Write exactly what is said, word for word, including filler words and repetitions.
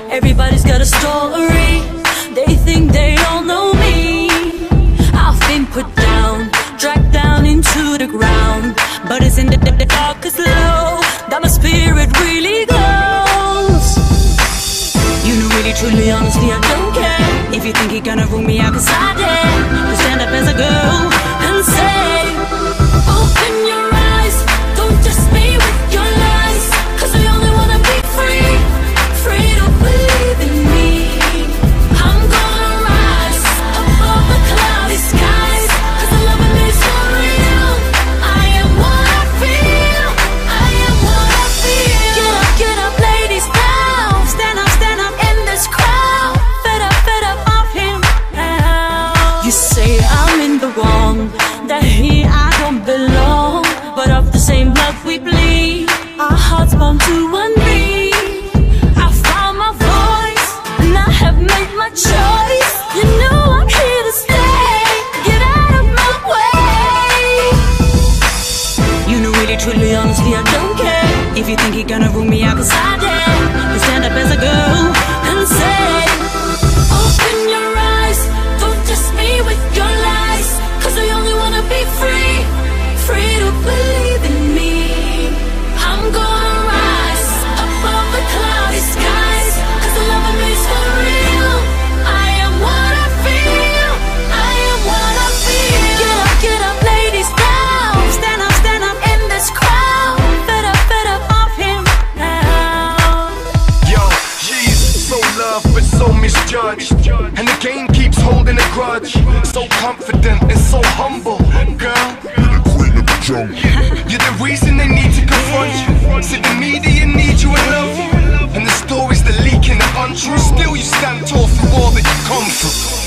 Everybody's got a story. They think they all know me. I've been put down, dragged down into the ground, but it's in the, the, the darkest low that my spirit really goes. You know, really, truly, honestly, I don't care if you think you're gonna rule me out, cause I dare to stand up as a girl and say, open your eyes, don't just be with your lies, cause I only wanna be free, free to believe in me. I'm gonna rise above the cloudy skies, cause the love in me is so real. I am what I feel, I am what I feel. Get up, get up, ladies, now. Stand up, stand up in this crowd. Fed up, fed up of him now. You say I'm in the wrong, that here I don't belong, but of the same blood we bleed, our hearts born to one beat. I found my voice, and I have made my choice. You know I'm here to stay, get out of my way. You know, really, truly, honestly, I don't care if you think you're gonna rule me out, cause I dare to stand up as a girl and say, open your eyes, don't just be with your lies, cause I only wanna be free, free to believe in me. I'm gonna rise above the cloudy skies, cause the love of me is for real. I am what I feel, I am what I feel. Get up, get up, ladies, now. Stand up, stand up in this crowd. Fed up, fed up of him now. Yo, she's so loved but so misjudged, and the game keeps holding a grudge. So confident and so humble, girl. You're the reason they need to confront you. See, the media need you and love you, and the stories that leak in the untrue. Still you stand tall for all that you come through.